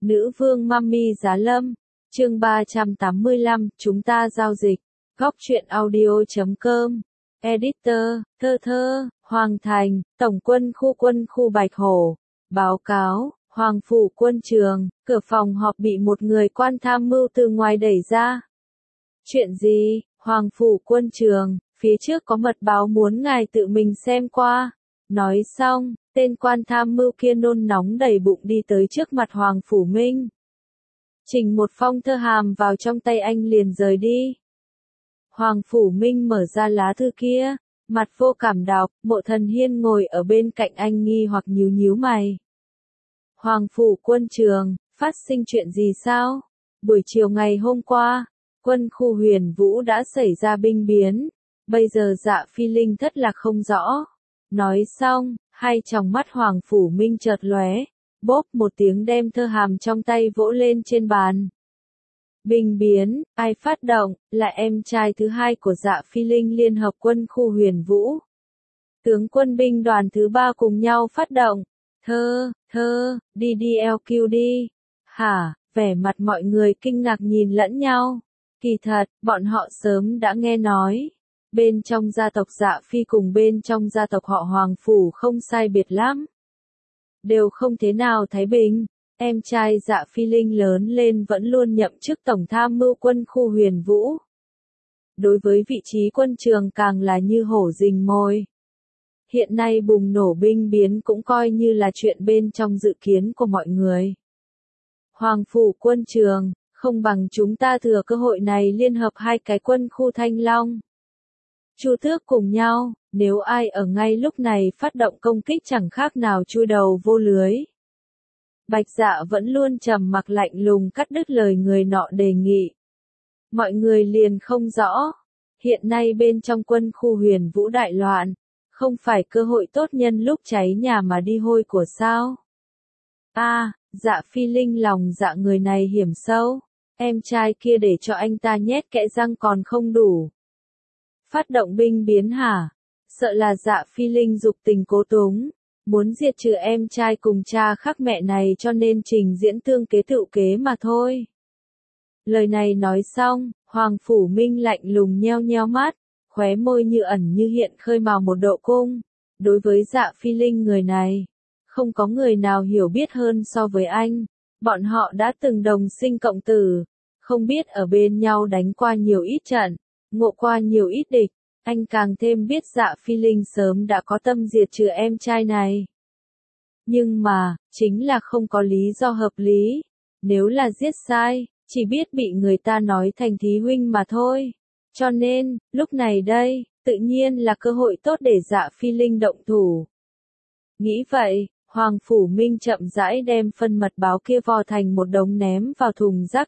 Nữ vương Mami Giá Lâm, chương 385, chúng ta giao dịch. Góc truyện audio.com, editor, Thơ Thơ, Hoàng Thành, Tổng quân khu Bạch Hổ. Báo cáo, Hoàng phủ quân trường, cửa phòng họp bị một người quan tham mưu từ ngoài đẩy ra. Chuyện gì, Hoàng phủ quân trường, phía trước có mật báo muốn ngài tự mình xem qua. Nói xong, tên quan tham mưu kia nôn nóng đẩy bụng đi tới trước mặt Hoàng Phủ Minh. Chỉnh một phong thơ hàm vào trong tay anh liền rời đi. Hoàng Phủ Minh mở ra lá thư kia, mặt vô cảm đọc, Mộ Thần Hiên ngồi ở bên cạnh anh nghi hoặc nhíu nhíu mày. Hoàng Phủ quân trường, phát sinh chuyện gì sao? Buổi chiều ngày hôm qua, quân khu Huyền Vũ đã xảy ra binh biến, bây giờ Dạ Phi Linh thất lạc không rõ. Nói xong, hai tròng mắt Hoàng Phủ Minh chợt lóe, bốp một tiếng đem thơ hàm trong tay vỗ lên trên bàn. Binh biến, ai phát động, là em trai thứ hai của Dạ Phi Linh Liên hợp quân khu Huyền Vũ. Tướng quân binh đoàn thứ 3 cùng nhau phát động. Đi LQ đi. Hả, vẻ mặt mọi người kinh ngạc nhìn lẫn nhau. Kỳ thật, bọn họ sớm đã nghe nói. Bên trong gia tộc Dạ Phi cùng bên trong gia tộc họ Hoàng Phủ không sai biệt lắm. Đều không thế nào thái bình. Em trai Dạ Phi Linh lớn lên vẫn luôn nhậm chức tổng tham mưu quân khu Huyền Vũ. Đối với vị trí quân trường càng là như hổ rình mồi. Hiện nay bùng nổ binh biến cũng coi như là chuyện bên trong dự kiến của mọi người. Hoàng Phủ quân trường, không bằng chúng ta thừa cơ hội này liên hợp hai cái quân khu Thanh Long. Chu tước cùng nhau, nếu ai ở ngay lúc này phát động công kích chẳng khác nào chui đầu vô lưới. Bạch Dạ vẫn luôn trầm mặc lạnh lùng cắt đứt lời người nọ đề nghị. Mọi người liền không rõ, hiện nay bên trong quân khu Huyền Vũ đại loạn, không phải cơ hội tốt nhân lúc cháy nhà mà đi hôi của sao? Dạ Phi Linh lòng dạ người này hiểm sâu, em trai kia để cho anh ta nhét kẽ răng còn không đủ. Phát động binh biến hả? Sợ là Dạ Phi Linh dục tình cố túng, muốn diệt trừ em trai cùng cha khác mẹ này cho nên trình diễn tương kế tự kế mà thôi. Lời này nói xong, Hoàng Phủ Minh lạnh lùng nheo nheo mắt, khóe môi như ẩn như hiện khơi mào một độ cung. Đối với Dạ Phi Linh người này, không có người nào hiểu biết hơn so với anh. Bọn họ đã từng đồng sinh cộng tử, không biết ở bên nhau đánh qua nhiều ít trận, ngộ qua nhiều ít địch. Anh càng thêm biết Dạ Phi Linh sớm đã có tâm diệt trừ em trai này. Nhưng mà, chính là không có lý do hợp lý. Nếu là giết sai, chỉ biết bị người ta nói thành thí huynh mà thôi. Cho nên, lúc này đây, tự nhiên là cơ hội tốt để Dạ Phi Linh động thủ. Nghĩ vậy, Hoàng Phủ Minh chậm rãi đem phân mật báo kia vò thành một đống ném vào thùng rác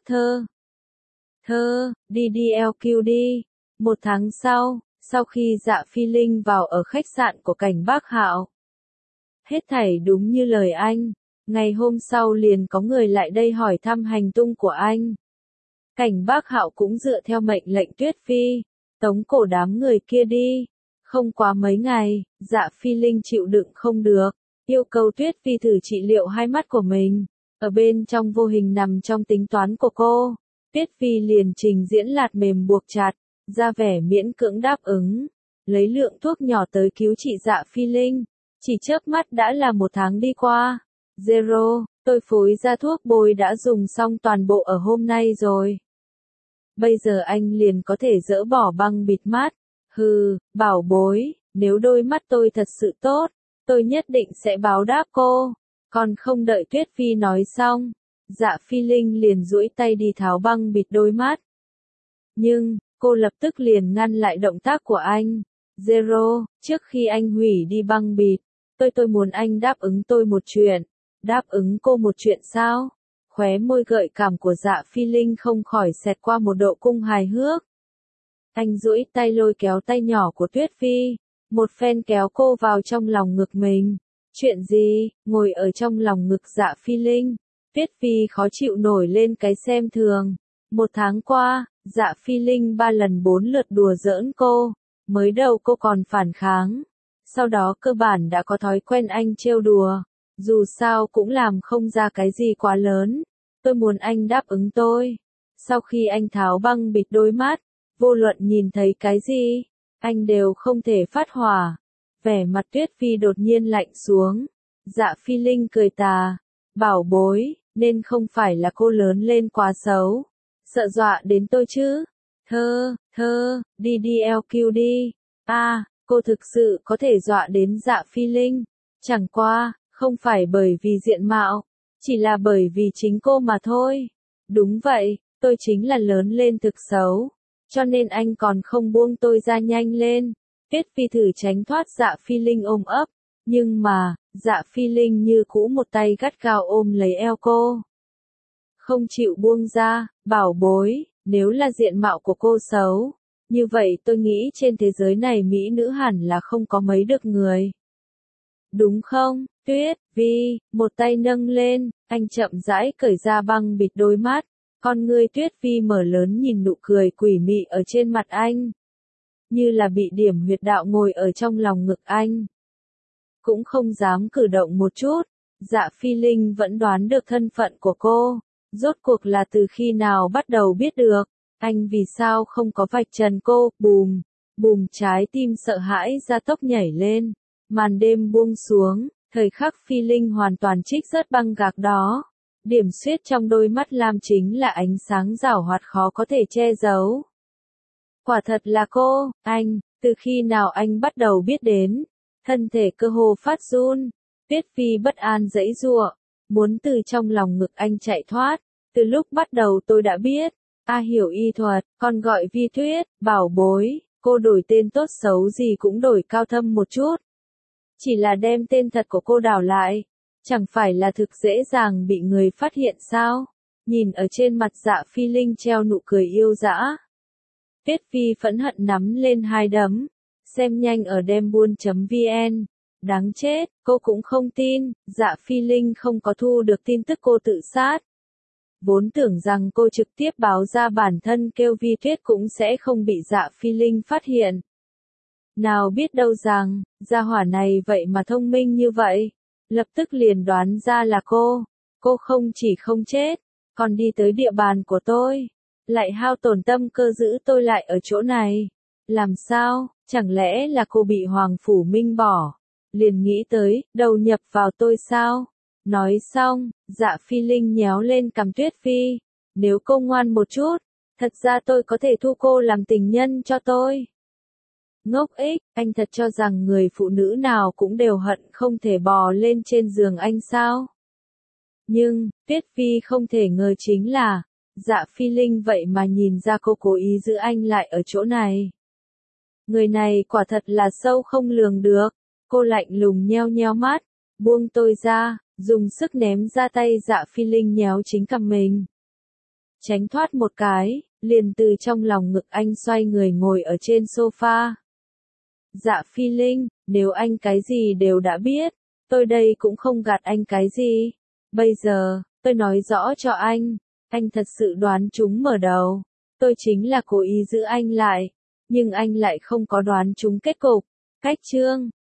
đi LQ đi. Một tháng sau khi Dạ Phi Linh vào ở khách sạn của Cảnh Bác Hạo. Hết thảy đúng như lời anh, ngày hôm sau liền có người lại đây hỏi thăm hành tung của anh. Cảnh Bác Hạo cũng dựa theo mệnh lệnh Tuyết Phi, tống cổ đám người kia đi. Không quá mấy ngày, Dạ Phi Linh chịu đựng không được, yêu cầu Tuyết Phi thử trị liệu hai mắt của mình. Ở bên trong vô hình nằm trong tính toán của cô, Tuyết Phi liền trình diễn lạt mềm buộc chặt, ra vẻ miễn cưỡng đáp ứng, lấy lượng thuốc nhỏ tới cứu trị Dạ Phi Linh. Chỉ chớp mắt đã là một tháng đi qua. Zero, tôi phối ra thuốc bôi đã dùng xong toàn bộ ở hôm nay rồi. Bây giờ anh liền có thể dỡ bỏ băng bịt mắt. Bảo bối, nếu đôi mắt tôi thật sự tốt, tôi nhất định sẽ báo đáp cô. Còn không đợi Tuyết Phi nói xong, Dạ Phi Linh liền duỗi tay đi tháo băng bịt đôi mắt. Nhưng, cô lập tức liền ngăn lại động tác của anh. Zero, trước khi anh hủy đi băng bịt, tôi muốn anh đáp ứng tôi một chuyện. Đáp ứng cô một chuyện sao? Khóe môi gợi cảm của Dạ Phi Linh không khỏi xẹt qua một độ cung hài hước. Anh duỗi tay lôi kéo tay nhỏ của Tuyết Phi, một phen kéo cô vào trong lòng ngực mình. Chuyện gì? Ngồi ở trong lòng ngực Dạ Phi Linh, Tuyết Phi khó chịu nổi lên cái xem thường. Một tháng qua, Dạ Phi Linh 3 lần 4 lượt đùa giỡn cô, mới đầu cô còn phản kháng, sau đó cơ bản đã có thói quen anh trêu đùa, dù sao cũng làm không ra cái gì quá lớn, tôi muốn anh đáp ứng tôi. Sau khi anh tháo băng bịt đôi mắt, vô luận nhìn thấy cái gì, anh đều không thể phát hỏa. Vẻ mặt Tuyết Phi đột nhiên lạnh xuống. Dạ Phi Linh cười tà. Bảo bối, nên không phải là cô lớn lên quá xấu. Sợ dọa đến tôi chứ. Đi đi LQ đi. Cô thực sự có thể dọa đến Dạ Phi Linh. Chẳng qua, không phải bởi vì diện mạo, chỉ là bởi vì chính cô mà thôi. Đúng vậy, tôi chính là lớn lên thực xấu. Cho nên anh còn không buông tôi ra nhanh lên. Tuyết Phi thử tránh thoát Dạ Phi Linh ôm ấp. Nhưng mà, Dạ Phi Linh như cũ một tay gắt gao ôm lấy eo cô. Không chịu buông ra. Bảo bối, nếu là diện mạo của cô xấu, như vậy tôi nghĩ trên thế giới này mỹ nữ hẳn là không có mấy được người. Đúng không, Tuyết Vi, một tay nâng lên, anh chậm rãi cởi ra băng bịt đôi mắt, con ngươi Tuyết Vi mở lớn nhìn nụ cười quỷ mị ở trên mặt anh. Như là bị điểm huyệt đạo ngồi ở trong lòng ngực anh. Cũng không dám cử động một chút, Dạ Phi Linh vẫn đoán được thân phận của cô, rốt cuộc là từ khi nào bắt đầu biết được, anh vì sao không có vạch trần cô, bùm trái tim sợ hãi ra tốc nhảy lên. Màn đêm buông xuống, thời khắc Phi Linh hoàn toàn trích rớt băng gạc đó. Điểm xuyết trong đôi mắt lam chính là ánh sáng giảo hoạt khó có thể che giấu. Quả thật là cô, anh, từ khi nào anh bắt đầu biết đến, thân thể cơ hồ phát run. Tuyết Phi bất an giãy giụa, muốn từ trong lòng ngực anh chạy thoát. Từ lúc bắt đầu tôi đã biết, hiểu y thuật, còn gọi Vi Tuyết, bảo bối, cô đổi tên tốt xấu gì cũng đổi cao thâm một chút. Chỉ là đem tên thật của cô đảo lại, chẳng phải là thực dễ dàng bị người phát hiện sao? Nhìn ở trên mặt Dạ Phi Linh treo nụ cười yêu dã. Tuyết Phi phẫn hận nắm lên hai đấm, xem nhanh ở dembuôn.vn. Đáng chết, cô cũng không tin, Dạ Phi Linh không có thu được tin tức cô tự sát. Vốn tưởng rằng cô trực tiếp báo ra bản thân kêu Vi Tuyết cũng sẽ không bị Dạ Phi Linh phát hiện. Nào biết đâu rằng, gia hỏa này vậy mà thông minh như vậy. Lập tức liền đoán ra là cô. Cô không chỉ không chết, còn đi tới địa bàn của tôi. Lại hao tổn tâm cơ giữ tôi lại ở chỗ này. Làm sao, chẳng lẽ là cô bị Hoàng Phủ Minh bỏ? Liền nghĩ tới, đầu nhập vào tôi sao? Nói xong, Dạ Phi Linh nhéo lên cằm Tuyết Phi. Nếu cô ngoan một chút, thật ra tôi có thể thu cô làm tình nhân cho tôi. Ngốc ích, anh thật cho rằng người phụ nữ nào cũng đều hận không thể bò lên trên giường anh sao? Nhưng, Tuyết Phi không thể ngờ chính là, Dạ Phi Linh vậy mà nhìn ra cô cố ý giữ anh lại ở chỗ này. Người này quả thật là sâu không lường được. Cô lạnh lùng nheo nheo mắt, buông tôi ra, dùng sức ném ra tay Dạ Phi Linh nhéo chính cằm mình. Tránh thoát một cái, liền từ trong lòng ngực anh xoay người ngồi ở trên sofa. Dạ Phi Linh, nếu anh cái gì đều đã biết, tôi đây cũng không gạt anh cái gì. Bây giờ, tôi nói rõ cho anh thật sự đoán trúng mở đầu. Tôi chính là cố ý giữ anh lại, nhưng anh lại không có đoán trúng kết cục. Cách chương